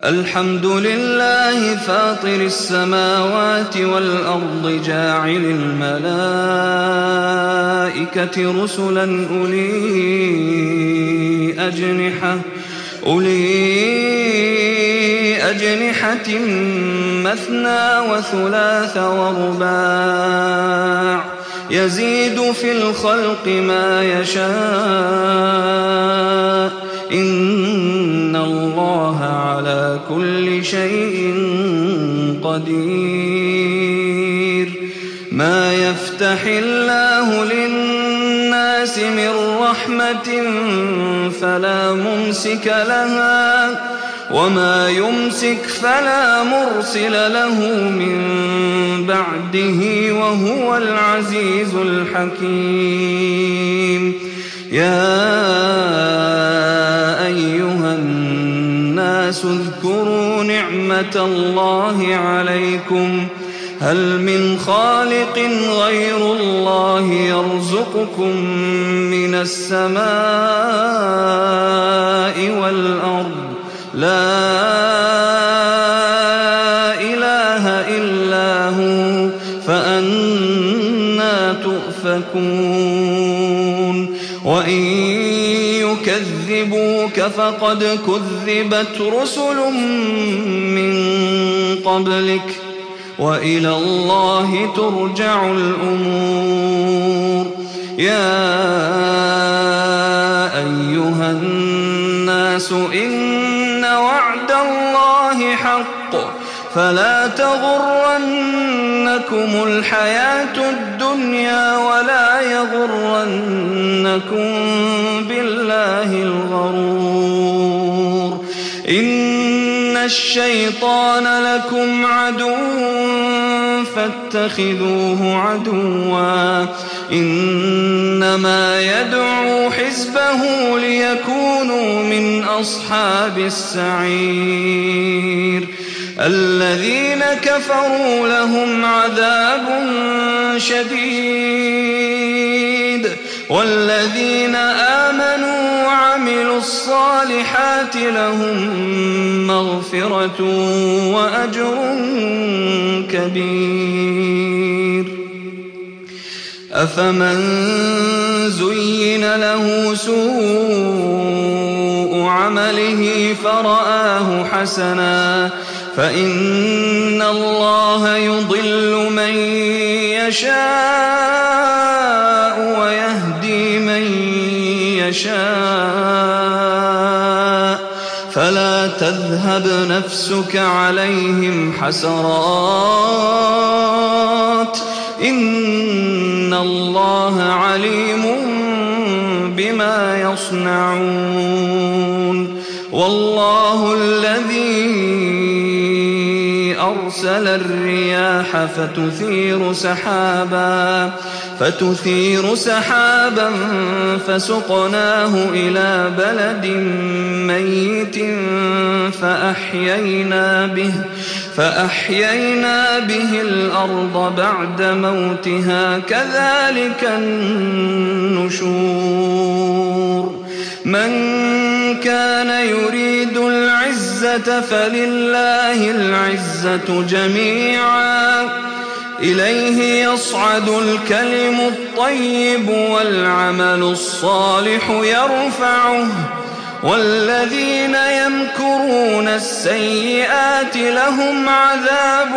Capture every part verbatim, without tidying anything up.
الحمد لله فاطر السماوات والأرض جاعل الملائكة رسلا أولي أجنحة أولي أجنحة مثنى وثلاث ورباع يزيد في الخلق ما يشاء إن الله على كل شيء قدير. ما يفتح الله للناس من رحمة فلا ممسك لها وما يمسك فلا مرسل له من بعده وهو العزيز الحكيم. يا أيها الناس اذكروا نعمة الله عليكم هل من خالق غير الله يرزقكم من السماء والأرض لا إله إلا هو فأنى تؤفكون. وإن يكذبوك فقد كذبت رسل من قبلك وإلى الله ترجع الأمور. يا أيها الناس إن وعد الله حق فلا تغرنكم الحياة الدنيا ولا يغرنكم بالله الغرور. إن الشيطان لكم عدو فاتخذوه عدوا إنما يدعو حزبه ليكونوا من أصحاب السعير. الذين كفروا لهم عذاب شديد والذين آمنوا وعملوا الصالحات لهم مغفرة وأجر كبير. أفمن زين له سوء عمله فرآه حسنا فإن الله يضل من يشاء ويهدي من يشاء فلا تذهب نفسك عليهم حسرات إن الله عليم بما يصنعون. والله الذي أرسل الرياح فتثير سحابا فتثير سحابا فسقناه إلى بلد ميت فأحيينا به فأحيينا به الأرض بعد موتها كذلك النشور. من كان يريد العزة فلله العزة جميعا إليه يصعد الكلم الطيب والعمل الصالح يرفعه والذين يمكرون السيئات لهم عذاب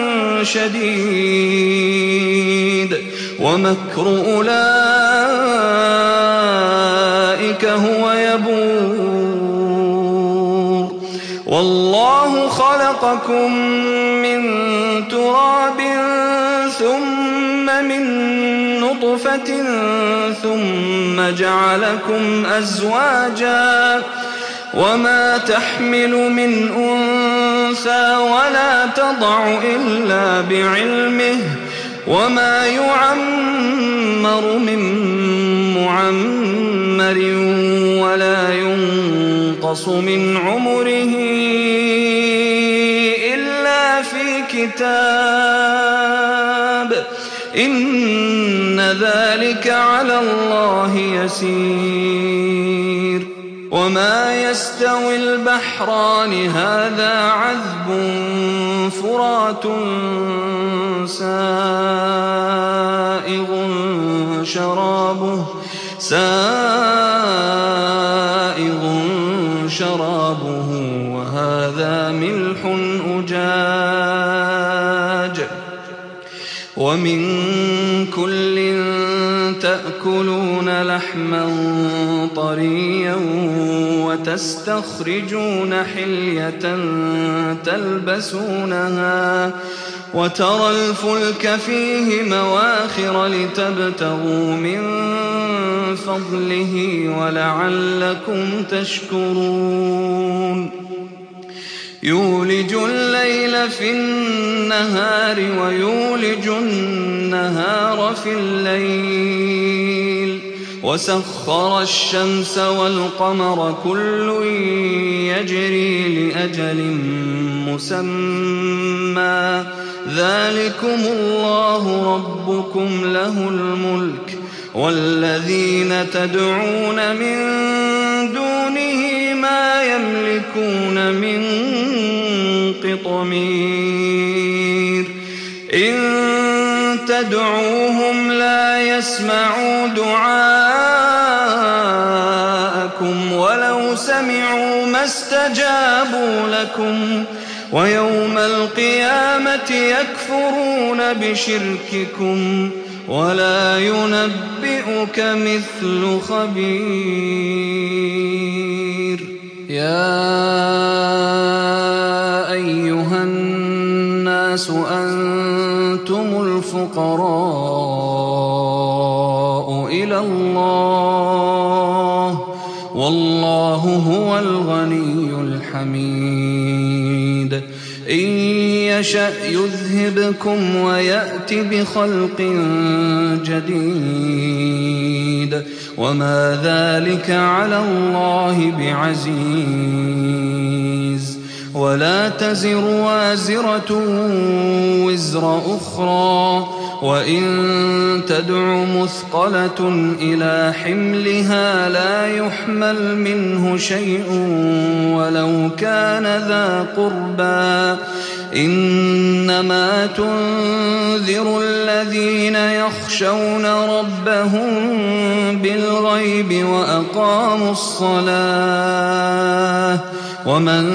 شديد ومكر أولئك هو يبور. والله خلقكم من تراب ثم من نطفة ثم جعلكم أزواجا وما تحمل من أنثى ولا تضع إلا بعلمه وما يعمر من معمر ولا ينقص من عمره إلا في كتاب إن ذلك على الله يسير. وما يستوي البحران هذا عذب فرات سائغ شرابه سائغ شرابه وهذا ملح أجاج ومن كل تأكلون لحما طريا وتستخرجون حلية تلبسونها وترى الفلك فيه مواخر لتبتغوا من فضله ولعلكم تشكرون يولج الليل في النهار ويولج النهار في الليل وسخر الشمس والقمر كل يجري لأجل مسمى ذلكم الله ربكم له الملك والذين تدعون من دونه ما يملكون من قطمير إن تدعوهم لا يسمعوا دعاءكم ولو سمعوا ما استجابوا لكم ويوم القيامة يكفرون بشرككم ولا ينبئك مثل خبير يا أيها الناس أنتم الفقراء إلى الله والله هو الغني الحميد إن يشأ يذهبكم ويأت بخلق جديد وما ذلك على الله بعزيز ولا تزر وازرة وزر أخرى وإن تدع مثقلة إلى حملها لا يحمل منه شيء ولو كان ذا قربى إنما تنذر الذين يخشون ربهم بالغيب وأقاموا الصلاة ومن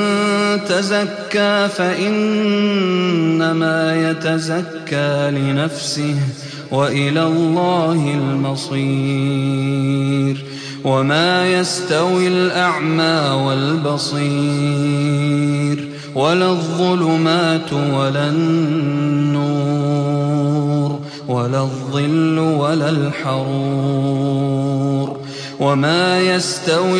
تزكى فإنما يتزكى لنفسه وإلى الله المصير وما يستوي الأعمى والبصير ولا الظلمات ولا النور ولا الظل ولا الحرور وما يستوي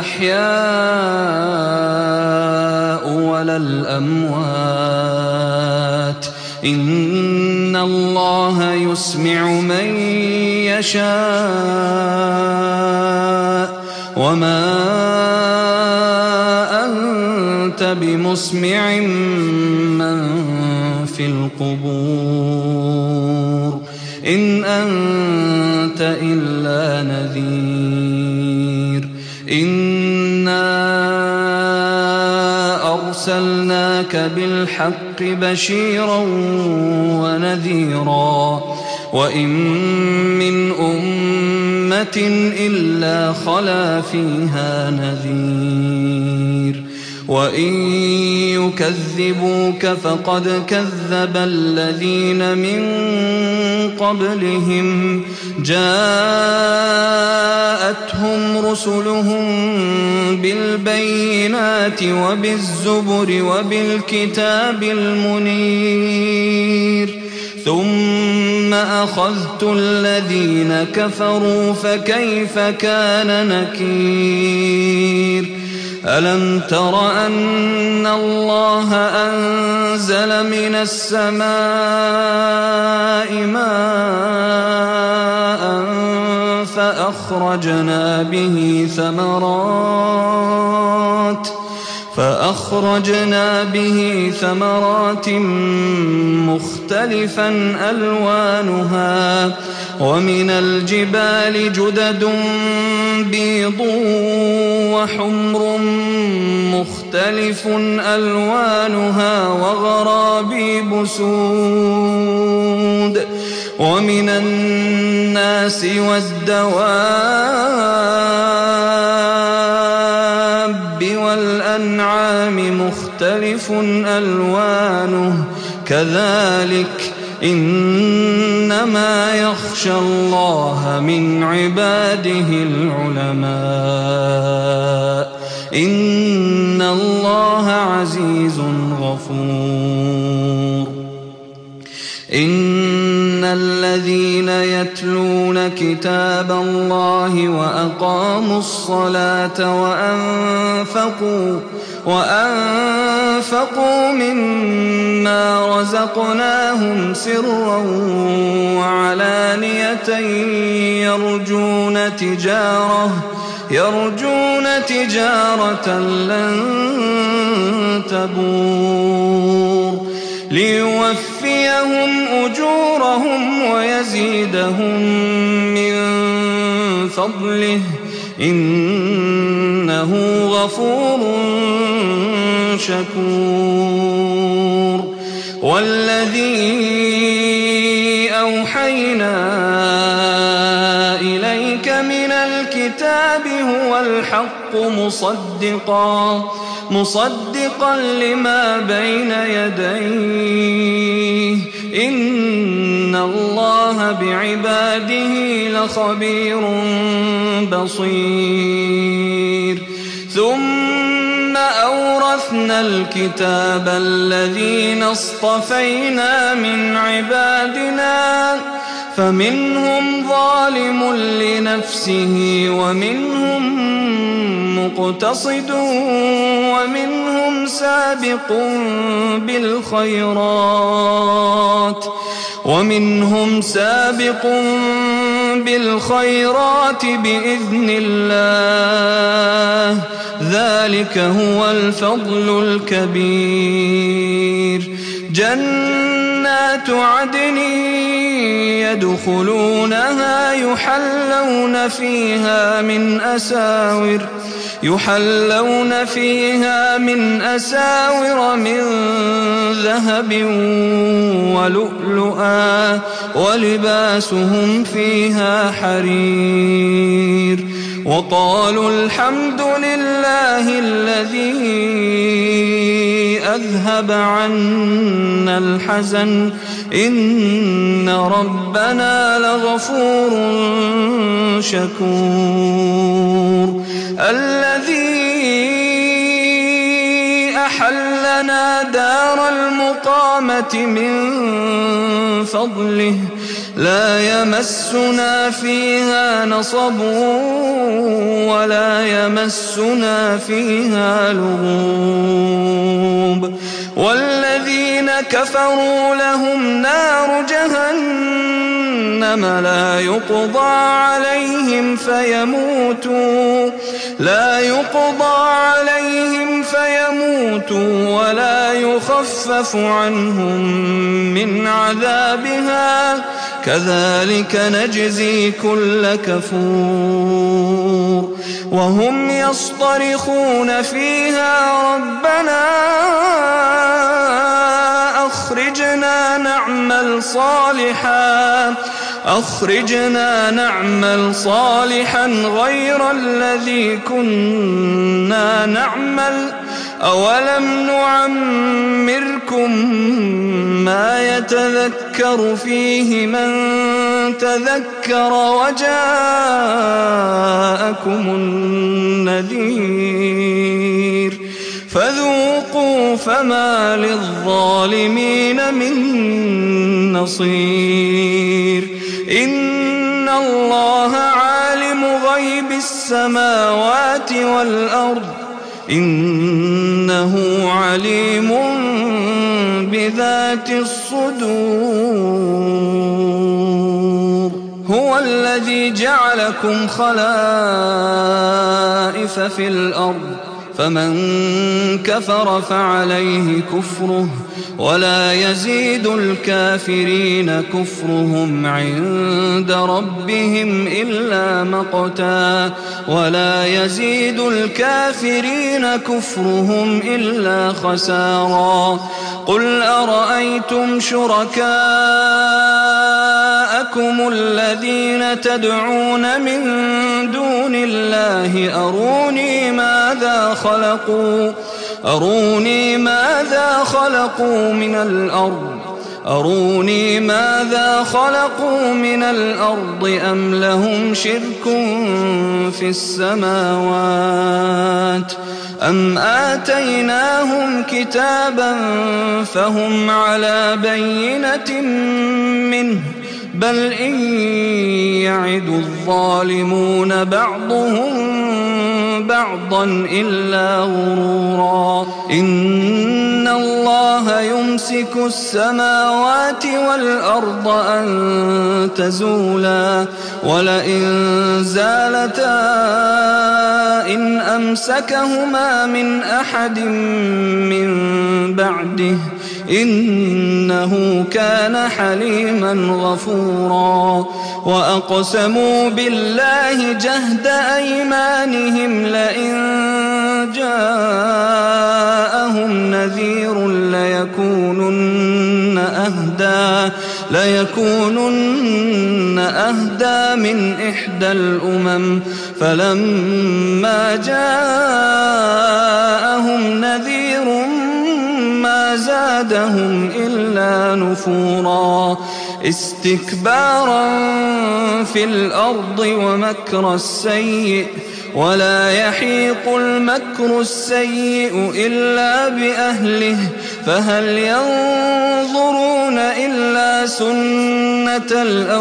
الأحياء ولا الأموات إن الله يسمع من يشاء وما أنت بمسمع من في القبور إن أنت إلا نذير إنا أرسلناك بالحق بشيرا ونذيرا وإن من أمة إلا خلا فيها نذير وإن يكذبوك فقد كذب الذين من قبلهم جاءتهم رسلهم بالبينات وبالزبر وبالكتاب المنير ثم أخذت الذين كفروا فكيف كان نكير ألم تر أن الله أنزل من السماء ماء فأخرجنا به ثمرات فأخرجنا به ثمرات مختلفا ألوانها ومن الجبال جدد بيض وحمر مختلف ألوانها وغرابيب سود ومن الناس والدواب والأنعام مختلف ألوانه كذلك إنما يخشى الله من عباده العلماء إن الله عزيز غفور إن الذين يتلون كتاب الله وأقاموا الصلاة وأنفقوا وأنفقوا مما رزقناهم سرا وعلانية يرجون تجارة يرجون تجارة لن تبور ليوفيهم أجورهم ويزيدهم من فضله إنه غفور شكور والذي أوحينا إليك من الكتاب هو الحق مصدقا مصدقا لما بين يديه إن الله بعباده لخبير بصير ثم أورثنا الكتاب الذين اصطفينا من عبادنا فمنهم ظالم لنفسه ومنهم مقتصد ومنهم سابق بالخيرات ومنهم سابق بالخيرات بإذن الله ذلك هو الفضل الكبير جنات عدن يدخلونها يحلون فيها من أساور يحلون فيها من أساور من ذهب ولؤلؤا ولباسهم فيها حرير وقالوا الحمد لله الذي أذهب عنا الحزن إن ربنا لغفور شكور الذي أحلنا دار المقامة من فضله لا يمسنا فيها نصب ولا يمسنا فيها لغوب والذين كفروا لهم نار جهنم لا يقضى عليهم فيموتوا لا يقضى عليهم فيموتوا ولا يخفف عنهم من عذابها كذلك نجزي كل كفور وهم يصطرخون فيها ربنا أخرجنا نعمل صالحا أخرجنا نعمل صالحا غير الذي كنا نعمل أولم نعمركم ما يتذكر فيه من تذكر وجاءكم النذير فذوقوا فما للظالمين من نصير إن الله عالم غيب السماوات والأرض إنه عليم بذات الصدور هو الذي جعلكم خلائف في الأرض فمن كفر فعليه كفره ولا يزيد الكافرين كفرهم عند ربهم إلا مقتا ولا يزيد الكافرين كفرهم إلا خسارا قل أرأيتم شركاءكم الذين تدعون من دون الله أروني ماذا خلقوا أروني ماذا خلقوا من الأرض أروني ماذا خلقوا من الأرض أم لهم شرك في السماوات أم آتيناهم كتابا فهم على بينة منه بل إن يعد الظالمون بعضهم بعضا إلا غرورا إن الله يمسك السماوات والأرض أن تزولا ولئن زالتا إن أمسكهما من أحد من بعده إنه كان حليما غفورا وأقسموا بالله جهد أيمانهم لئن جاءهم نذير ليكونن أهدى ليكونن أهدى من إحدى الأمم فلما جاءهم نذير ما زادهم إلا نفورا استكبارا في الأرض ومكر السيء ولا يحيق المكر السيء إلا بأهله فهل ينظرون إلا سنة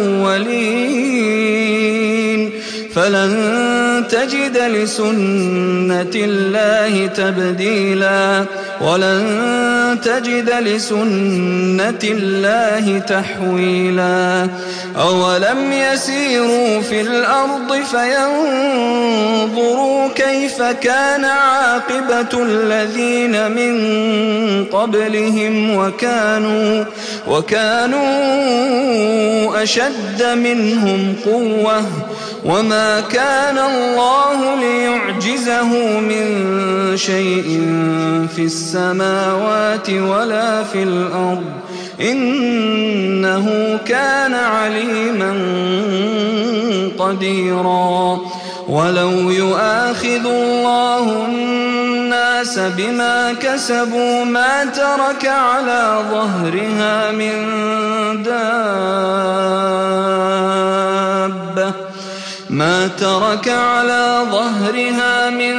الأولين فلن تجد لسنة الله تبديلا ولن تجد لسنة الله تحويلا أولم يسيروا في الأرض فينظروا كيف كان عاقبة الذين من قبلهم وكانوا, وكانوا أشد منهم قوة وما كان الله ليعجزه من شيء في السماوات ولا في الأرض إنه كان عليما قديرا ولو يؤاخذ الله الناس بما كسبوا ما ترك على ظهرها من دابة ما ترك على ظهرها من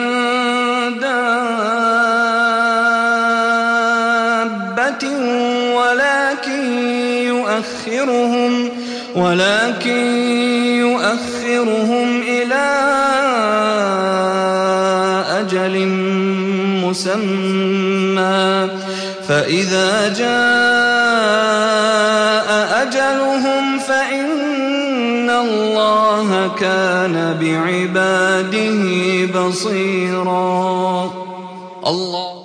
دابة ولكن يؤخرهم ولكن يؤخرهم إلى أجل مسمى فإذا جاء أجلهم فإن الله كان بعباده بصيرا الله